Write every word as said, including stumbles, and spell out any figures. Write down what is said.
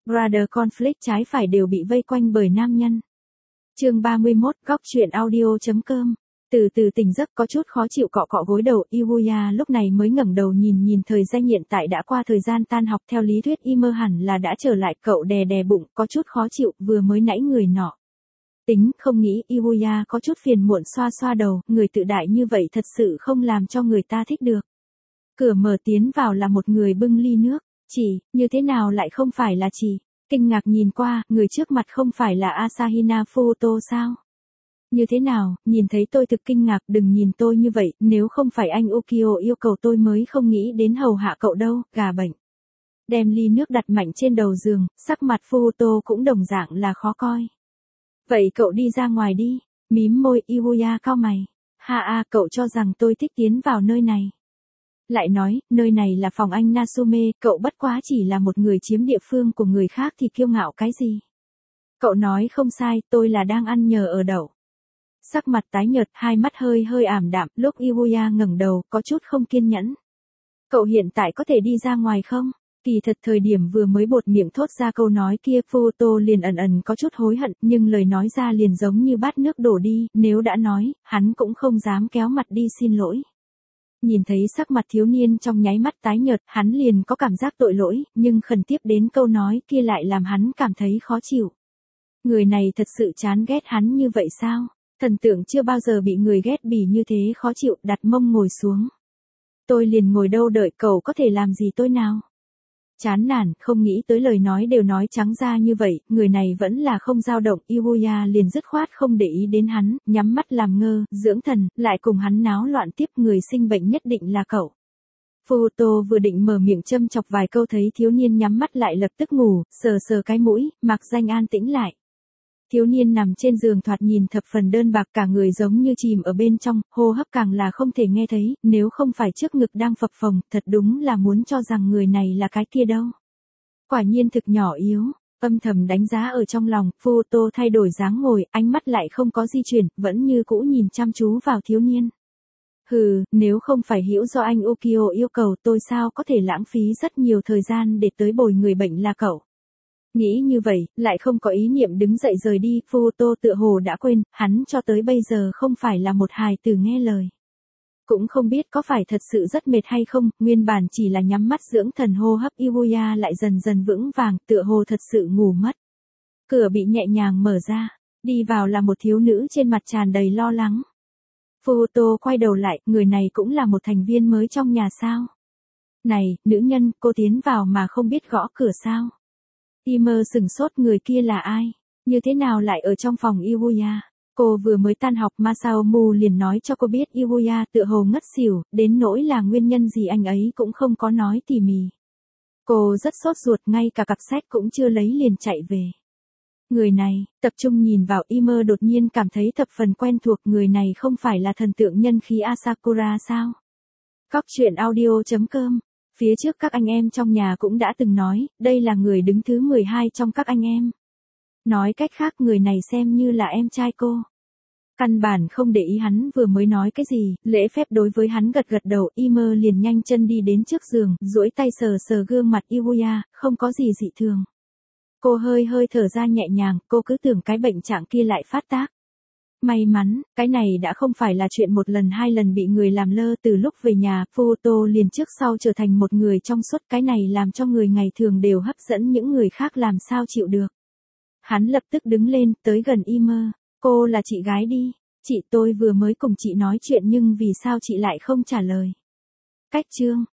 Brother conflict trái phải đều bị vây quanh bởi nam nhân. Chương ba mươi mốt, góc truyện audio.com. Từ từ tỉnh giấc có chút khó chịu cọ cọ gối đầu, Yuya lúc này mới ngẩng đầu nhìn nhìn thời gian hiện tại đã qua thời gian tan học, theo lý thuyết Imer hẳn là đã trở lại, cậu đè đè bụng, có chút khó chịu, vừa mới nãy người nọ. Tính, không nghĩ, Yuya có chút phiền muộn xoa xoa đầu, người tự đại như vậy thật sự không làm cho người ta thích được. Cửa mở tiến vào là một người bưng ly nước, chỉ, như thế nào lại không phải là chỉ, kinh ngạc nhìn qua, người trước mặt không phải là Asahina Futo sao? Như thế nào, nhìn thấy tôi thực kinh ngạc, đừng nhìn tôi như vậy, nếu không phải anh Ukio yêu cầu tôi mới không nghĩ đến hầu hạ cậu đâu, gà bệnh. Đem ly nước đặt mạnh trên đầu giường, sắc mặt Futo cũng đồng dạng là khó coi. Vậy cậu đi ra ngoài đi, mím môi, Yuya cau mày. Ha a, cậu cho rằng tôi thích tiến vào nơi này. Lại nói, nơi này là phòng anh Natsume, cậu bất quá chỉ là một người chiếm địa phương của người khác thì kiêu ngạo cái gì. Cậu nói không sai, tôi là đang ăn nhờ ở đậu. Sắc mặt tái nhợt, hai mắt hơi hơi ảm đạm, lúc Yuya ngẩng đầu, có chút không kiên nhẫn. Cậu hiện tại có thể đi ra ngoài không? Kỳ thật thời điểm vừa mới buột miệng thốt ra câu nói kia, Futo liền ẩn ẩn có chút hối hận, nhưng lời nói ra liền giống như bát nước đổ đi, nếu đã nói, hắn cũng không dám kéo mặt đi xin lỗi. Nhìn thấy sắc mặt thiếu niên trong nháy mắt tái nhợt, hắn liền có cảm giác tội lỗi, nhưng khẩn tiếp đến câu nói kia lại làm hắn cảm thấy khó chịu. Người này thật sự chán ghét hắn như vậy sao? Thần tượng chưa bao giờ bị người ghét bỉ như thế khó chịu, đặt mông ngồi xuống. Tôi liền ngồi đâu đợi cậu có thể làm gì tôi nào? Chán nản, không nghĩ tới lời nói đều nói trắng ra như vậy, người này vẫn là không dao động, Yuya liền dứt khoát không để ý đến hắn, nhắm mắt làm ngơ, dưỡng thần, lại cùng hắn náo loạn tiếp, người sinh bệnh nhất định là cậu. Futo vừa định mở miệng châm chọc vài câu thấy thiếu niên nhắm mắt lại lập tức ngủ, sờ sờ cái mũi, mặc danh an tĩnh lại. Thiếu niên nằm trên giường thoạt nhìn thập phần đơn bạc, cả người giống như chìm ở bên trong, hô hấp càng là không thể nghe thấy, nếu không phải trước ngực đang phập phồng, thật đúng là muốn cho rằng người này là cái kia đâu. Quả nhiên thực nhỏ yếu, âm thầm đánh giá ở trong lòng, Futo thay đổi dáng ngồi, ánh mắt lại không có di chuyển, vẫn như cũ nhìn chăm chú vào thiếu niên. Hừ, nếu không phải hiểu do anh Ukio yêu cầu, tôi sao có thể lãng phí rất nhiều thời gian để tới bồi người bệnh là cậu. Nghĩ như vậy, lại không có ý niệm đứng dậy rời đi, Futo tựa hồ đã quên, hắn cho tới bây giờ không phải là một hài tử nghe lời. Cũng không biết có phải thật sự rất mệt hay không, nguyên bản chỉ là nhắm mắt dưỡng thần hô hấp, Yuya lại dần dần vững vàng, tựa hồ thật sự ngủ mất. Cửa bị nhẹ nhàng mở ra, đi vào là một thiếu nữ trên mặt tràn đầy lo lắng. Futo quay đầu lại, người này cũng là một thành viên mới trong nhà sao? Này, nữ nhân, cô tiến vào mà không biết gõ cửa sao? Imer sừng sốt, người kia là ai? Như thế nào lại ở trong phòng Yuya? Cô vừa mới tan học, Masao Mu liền nói cho cô biết Yuya tựa hồ ngất xỉu, đến nỗi là nguyên nhân gì anh ấy cũng không có nói tỉ mỉ. Cô rất sốt ruột, ngay cả cặp sách cũng chưa lấy liền chạy về. Người này, tập trung nhìn vào Imer đột nhiên cảm thấy thập phần quen thuộc, người này không phải là thần tượng nhân khí Asakura sao? Góc truyện audio.com. Phía trước các anh em trong nhà cũng đã từng nói, đây là người đứng thứ mười hai trong các anh em. Nói cách khác người này xem như là em trai cô. Căn bản không để ý hắn vừa mới nói cái gì, lễ phép đối với hắn gật gật đầu, Imer liền nhanh chân đi đến trước giường, duỗi tay sờ sờ gương mặt Yuya, không có gì dị thường. Cô hơi hơi thở ra nhẹ nhàng, cô cứ tưởng cái bệnh trạng kia lại phát tác. May mắn, cái này đã không phải là chuyện một lần hai lần bị người làm lơ, từ lúc về nhà, Futo liền trước sau trở thành một người trong suốt, cái này làm cho người ngày thường đều hấp dẫn những người khác làm sao chịu được. Hắn lập tức đứng lên, tới gần Imer, cô là chị gái đi, chị tôi vừa mới cùng chị nói chuyện nhưng vì sao chị lại không trả lời. Cách chương,